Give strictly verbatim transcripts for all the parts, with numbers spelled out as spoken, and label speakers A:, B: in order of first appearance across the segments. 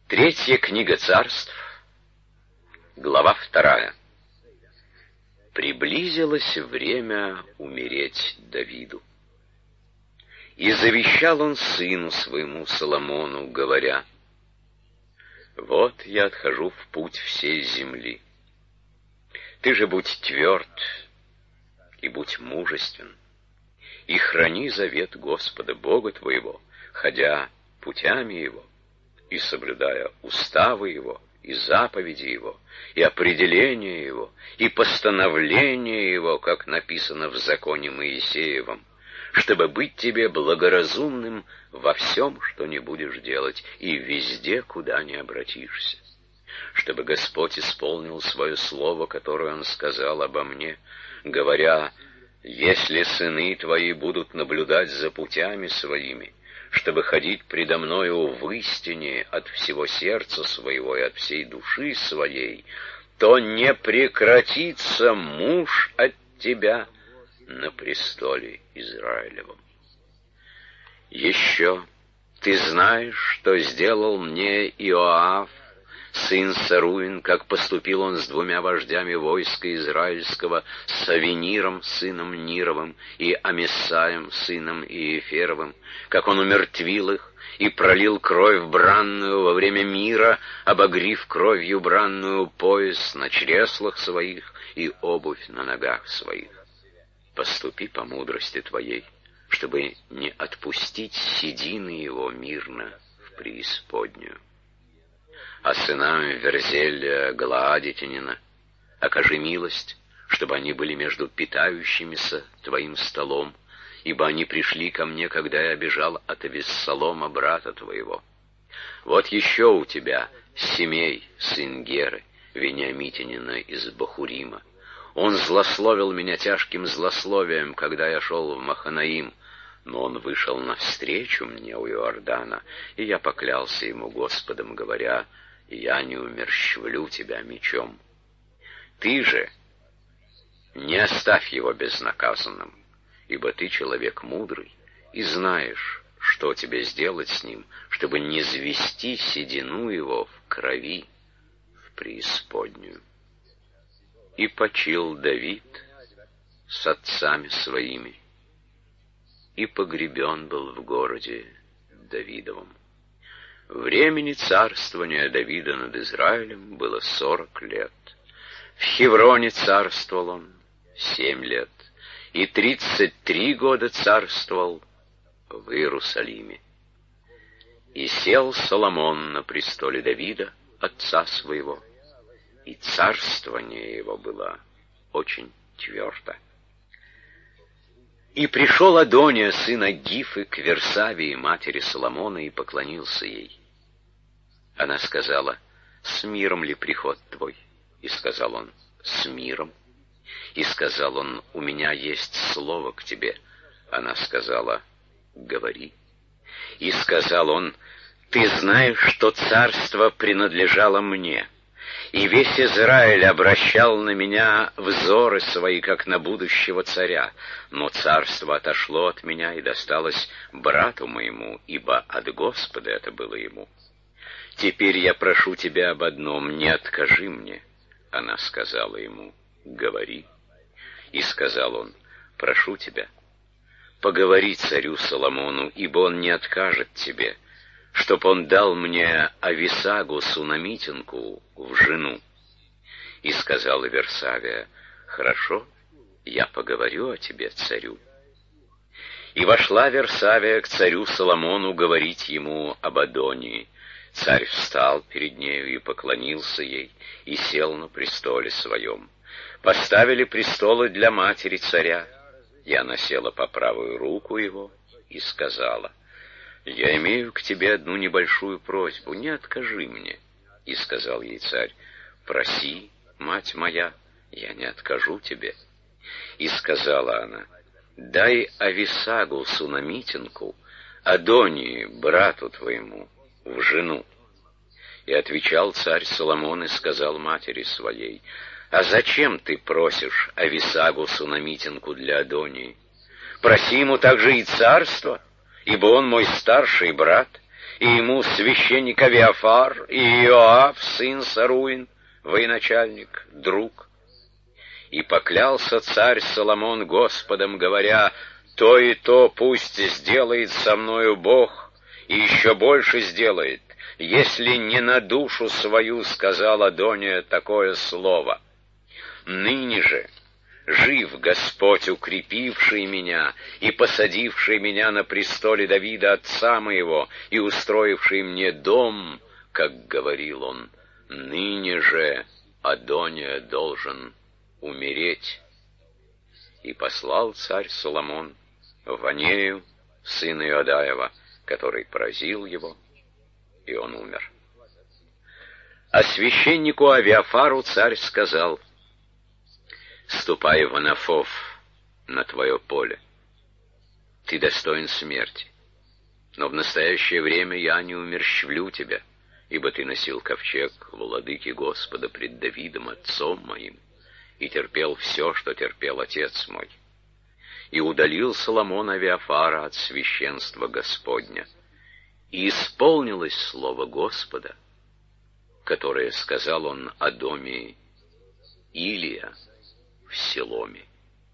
A: Третья книга Царств, глава вторая. Приблизилось время умереть Давиду. И завещал он сыну своему Соломону, говоря: «Вот я отхожу в путь всей земли. Ты же будь тверд и будь мужествен, и храни завет Господа Бога твоего, ходя путями Его, и соблюдая уставы Его, и заповеди Его, и определения Его, и постановления Его, как написано в законе Моисеевом, чтобы быть тебе благоразумным во всем, что не будешь делать, и везде, куда не обратишься. Чтобы Господь исполнил свое слово, которое Он сказал обо мне, говоря: если сыны твои будут наблюдать за путями своими, чтобы ходить предо мною в истине от всего сердца своего и от всей души своей, то не прекратится муж от тебя на престоле Израилевом. Еще ты знаешь, что сделал мне Иоав, сын Саруин, как поступил он с двумя вождями войска израильского, с Авениром, сыном Нировым, и Амесаем, сыном Иеферовым, как он умертвил их и пролил кровь бранную во время мира, обогрив кровью бранную пояс на чреслах своих и обувь на ногах своих. Поступи по мудрости твоей, чтобы не отпустить седины его мирно в преисподнюю. А сынам Верзеля, Галаадитянина окажи милость, чтобы они были между питающимися твоим столом, ибо они пришли ко мне, когда я бежал от Авессалома, брата твоего. Вот еще у тебя Семей, сын Геры, Вениамитянина из Бахурима. Он злословил меня тяжким злословием, когда я шел в Маханаим, но он вышел навстречу мне у Иордана, и я поклялся ему Господом, говоря: я не умерщвлю тебя мечом. Ты же не оставь его безнаказанным, ибо ты человек мудрый и знаешь, что тебе сделать с ним, чтобы не звести седину его в крови в преисподнюю. И почил Давид с отцами своими, и погребен был в городе Давидовом. Времени царствования Давида над Израилем было сорок лет. В Хевроне царствовал он семь лет, и тридцать три года царствовал в Иерусалиме. И сел Соломон на престоле Давида, отца своего, и царствование его было очень твердо. И пришел Адония, сын Агифы, к Версавии, матери Соломона, и поклонился ей. Она сказала: «С миром ли приход твой?» И сказал он: «С миром». И сказал он: «У меня есть слово к тебе». Она сказала: «Говори». И сказал он: «Ты знаешь, что царство принадлежало мне, и весь Израиль обращал на меня взоры свои, как на будущего царя, но царство отошло от меня и досталось брату моему, ибо от Господа это было ему. Теперь я прошу тебя об одном: не откажи мне». Она сказала ему: «Говори». И сказал он: «Прошу тебя, поговори царю Соломону, ибо он не откажет тебе, чтоб он дал мне Ависагу сунамитянку в жену». И сказала Версавия: «Хорошо, я поговорю о тебе царю». И вошла Версавия к царю Соломону говорить ему об Адонии. Царь встал перед нею и поклонился ей, и сел на престоле своем. Поставили престолы для матери царя, и она села по правую руку его и сказала: «Я имею к тебе одну небольшую просьбу, не откажи мне». И сказал ей царь: «Проси, мать моя, я не откажу тебе». И сказала она: «Дай Ависагу сунамитянку Адонии, брату твоему, в жену». И отвечал царь Соломон и сказал матери своей: «А зачем ты просишь Ависагу сунамитянку для Адонии? Проси ему также и царство, ибо он мой старший брат, и ему священник Авиафар, и Иоав, сын Саруин, военачальник, друг. И поклялся царь Соломон Господом, говоря: то и то пусть сделает со мною Бог, и еще больше сделает, если не на душу свою сказал Адония такое слово. Ныне же жив Господь, укрепивший меня и посадивший меня на престоле Давида отца моего и устроивший мне дом, как говорил он, ныне же Адония должен умереть. И послал царь Соломон Ванею, сына Иодаева, который поразил его, и он умер. А священнику Авиафару царь сказал: «Ступай в Анафов, на твое поле. Ты достоин смерти, но в настоящее время я не умерщвлю тебя, ибо ты носил ковчег владыки Господа пред Давидом, отцом моим, и терпел все, что терпел отец мой». И удалил Соломон Авиафара от священства Господня, и исполнилось слово Господа, которое сказал он о доме Илия в Силоме.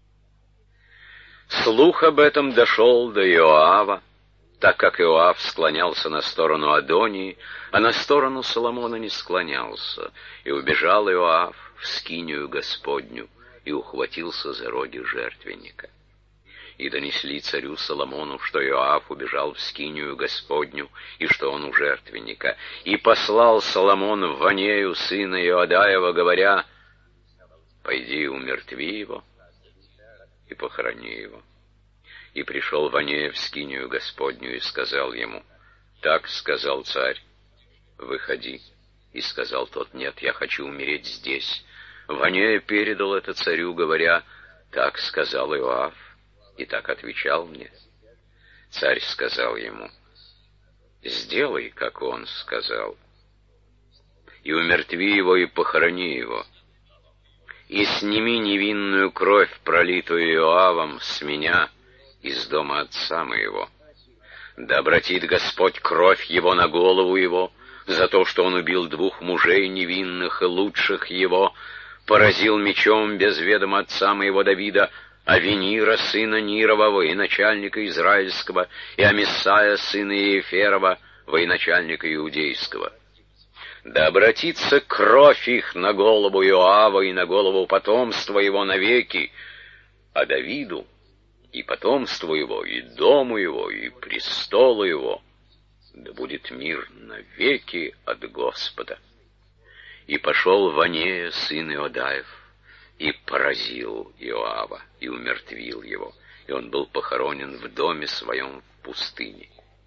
A: Слух об этом дошел до Иоава, так как Иоав склонялся на сторону Адонии, а на сторону Соломона не склонялся, и убежал Иоав в скинию Господню и ухватился за роги жертвенника. И донесли царю Соломону, что Иоав убежал в скинию Господню, и что он у жертвенника. И послал Соломон Ванею, сына Иодаева, говоря: «Пойди умертви его и похорони его». И пришел Ванея в скинию Господню и сказал ему: «Так сказал царь, выходи». И сказал тот: «Нет, я хочу умереть здесь». Ванея передал это царю, говоря: «Так сказал Иоав, и так отвечал мне». Царь сказал ему: «Сделай, как он сказал, и умертви его и похорони его, и сними невинную кровь, пролитую Иоавом, с меня из дома отца моего. Да обратит Господь кровь его на голову его за то, что он убил двух мужей невинных и лучших его, поразил мечом без ведома отца моего Давида Авенира, сына Нирова, военачальника израильского, и Амисая, сына Иеферова, военачальника иудейского. Да обратится кровь их на голову Иоава и на голову потомства его навеки, а Давиду и потомству его, и дому его, и престолу его да будет мир навеки от Господа». И пошел Ванея, сын Иодаев, и поразил Иоава, и умертвил его, и он был похоронен в доме своем в пустыне.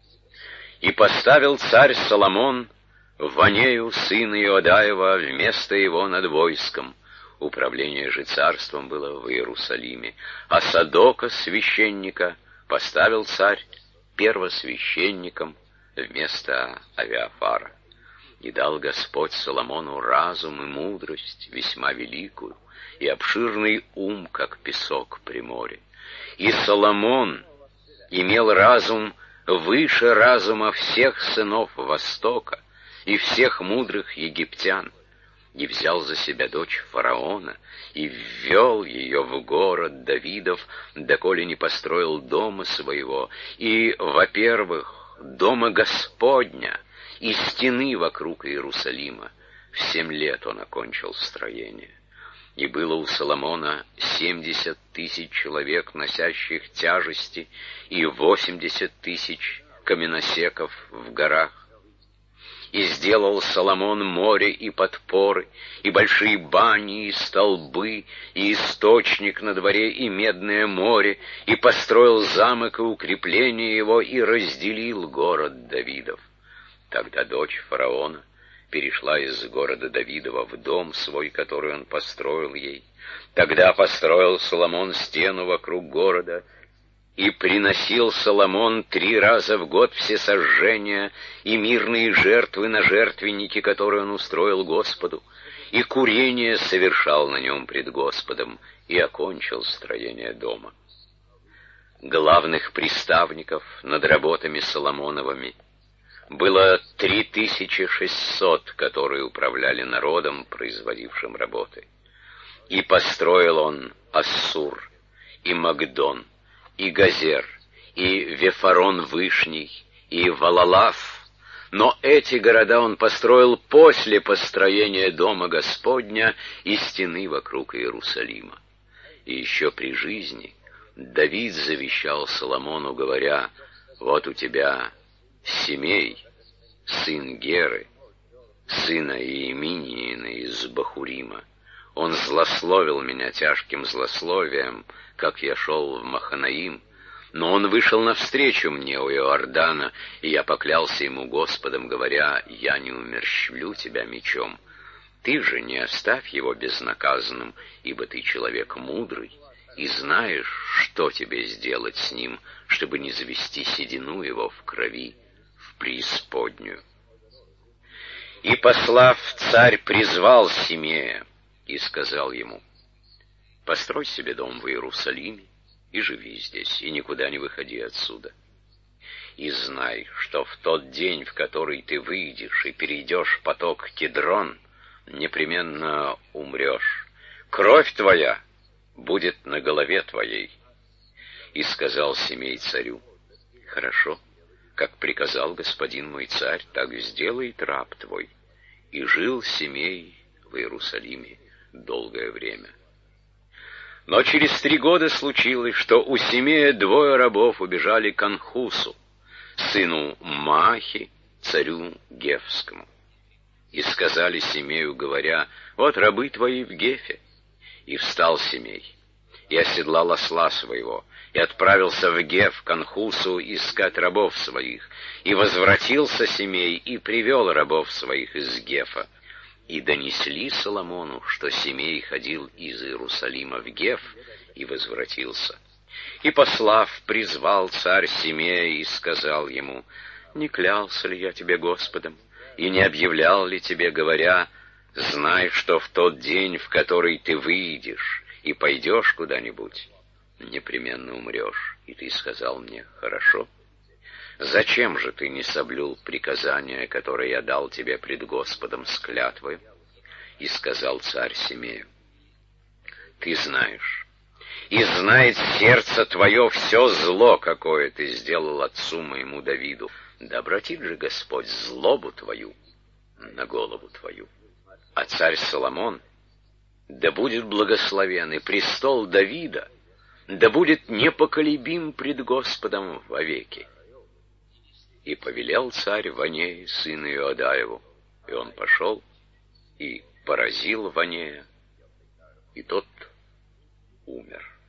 A: И поставил царь Соломон Ванею, сына Иодаева, вместо его над войском. Управление же царством было в Иерусалиме. А Садока, священника, поставил царь первосвященником вместо Авиафара. И дал Господь Соломону разум и мудрость весьма великую, и обширный ум, как песок при море. И Соломон имел разум выше разума всех сынов Востока и всех мудрых египтян, и взял за себя дочь фараона, и ввел ее в город Давидов, доколе не построил дома своего, и, во-первых, дома Господня, и стены вокруг Иерусалима. В семь лет он окончил строение. И было у Соломона семьдесят тысяч человек, носящих тяжести, и восемьдесят тысяч каменосеков в горах. И сделал Соломон море и подпоры, и большие бани, и столбы, и источник на дворе, и медное море, и построил замок и укрепление его, и разделил город Давидов. Тогда дочь фараона перешла из города Давидова в дом свой, который он построил ей. Тогда построил Соломон стену вокруг города, и приносил Соломон три раза в год всесожжения и мирные жертвы на жертвеннике, которые он устроил Господу, и курение совершал на нем пред Господом, и окончил строение дома. Главных приставников над работами Соломоновыми было три тысячи шестьсот, которые управляли народом, производившим работы. И построил он Ассур, и Магдон, и Газер, и Вефарон Вышний, и Валалав. Но эти города он построил после построения Дома Господня и стены вокруг Иерусалима. И еще при жизни Давид завещал Соломону, говоря: «Вот у тебя Семей, сын Геры, сына Иеминиина из Бахурима. Он злословил меня тяжким злословием, как я шел в Маханаим, но он вышел навстречу мне у Иордана, и я поклялся ему Господом, говоря: я не умерщвлю тебя мечом. Ты же не оставь его безнаказанным, ибо ты человек мудрый, и знаешь, что тебе сделать с ним, чтобы не завести седину его в крови, в преисподнюю». И, послав, царь призвал Семея и сказал ему: «Построй себе дом в Иерусалиме и живи здесь, и никуда не выходи отсюда. И знай, что в тот день, в который ты выйдешь и перейдешь поток Кедрон, непременно умрешь. Кровь твоя будет на голове твоей». И сказал Семей царю: «Хорошо, как приказал господин мой царь, так сделает раб твой». И жил Семей в Иерусалиме долгое время. Но через три года случилось, что у Семея двое рабов убежали к Анхусу, сыну Маахи, царю Гефскому. И сказали Семею, говоря: «Вот рабы твои в Гефе». И встал Семей, и оседлал осла своего, и отправился в Геф к Анхусу искать рабов своих. И возвратился Семей, и привел рабов своих из Гефа. И донесли Соломону, что Семей ходил из Иерусалима в Геф и возвратился. И, послав, призвал царь Семея и сказал ему: «Не клялся ли я тебе Господом, и не объявлял ли тебе, говоря: знай, что в тот день, в который ты выйдешь и пойдешь куда-нибудь, непременно умрешь?» И ты сказал мне: «Хорошо. Зачем же ты не соблюл приказание, которое я дал тебе пред Господом с клятвой?» И сказал царь Семею: «Ты знаешь, и знает сердце твое все зло, какое ты сделал отцу моему Давиду. Да обратит же Господь злобу твою на голову твою. А царь Соломон, да будет благословен, и престол Давида, да будет непоколебим пред Господом вовеки». И повелел царь Ванее, сыну Иоадаеву, и он пошел и поразил Ванея, и тот умер.